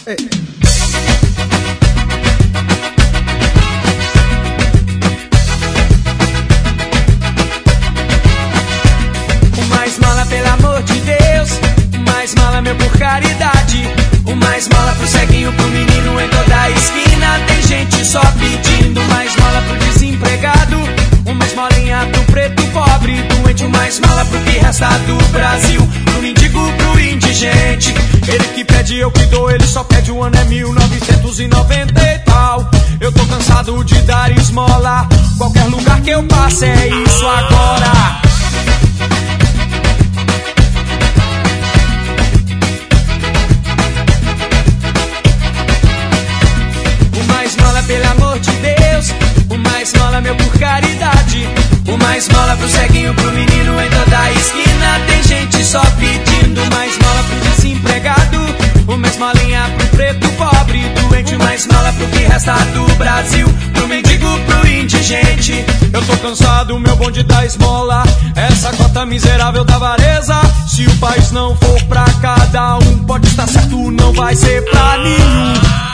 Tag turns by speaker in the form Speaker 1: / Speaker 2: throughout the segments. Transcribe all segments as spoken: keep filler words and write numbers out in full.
Speaker 1: Ei. O mais mala, pelo amor de Deus. O mais mala, meu, por caridade. O mais mala pro ceguinho, pro menino em toda a esquina. Tem gente só pedindo. O mais mala pro desempregado. O mais molinha pro preto pobre doente. O mais mala pro que resta do Brasil. Pro mendigo, pro indigente. Ele que pede, eu que dou. Ele só pede, o ano é mil novecentos e noventa e tal. Eu tô cansado de dar esmola. Qualquer lugar que eu passe é isso agora. Pelo amor de Deus, o mais mola, meu, por caridade. O mais mola pro ceguinho, pro menino em toda a esquina. Tem gente só pedindo. O mais mola pro desempregado. O mais molinha pro preto pobre doente. O mais mola pro que resta do Brasil. Pro mendigo, pro indigente. Eu tô cansado, meu bonde da esmola. Essa cota miserável da avareza. Se o país não for pra cada um, pode estar certo, não vai ser pra nenhum.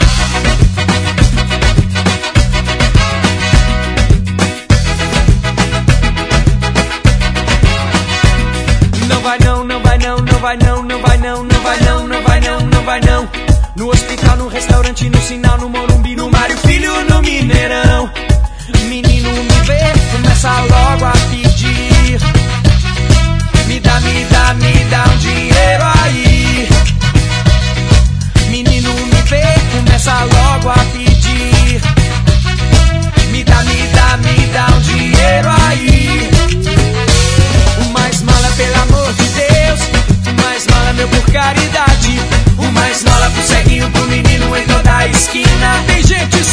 Speaker 1: Não vai não, não vai não, não vai não, não vai não, não vai não, não vai não, não vai não. No hospital, no restaurante, no sinal, no Morumbi, no Mário Filho, no Mineirão. Menino me vê, começa logo a pedir. Me dá, me dá, me dá um dinheiro aí. Menino me vê, começa logo a pedir. Me dá, me dá, me dá um dinheiro aí. O mais mala, pelo amor de Deus. O mais mala, meu, por caridade. O mais mala pro ceguinho, pro menino em toda a esquina. Tem gente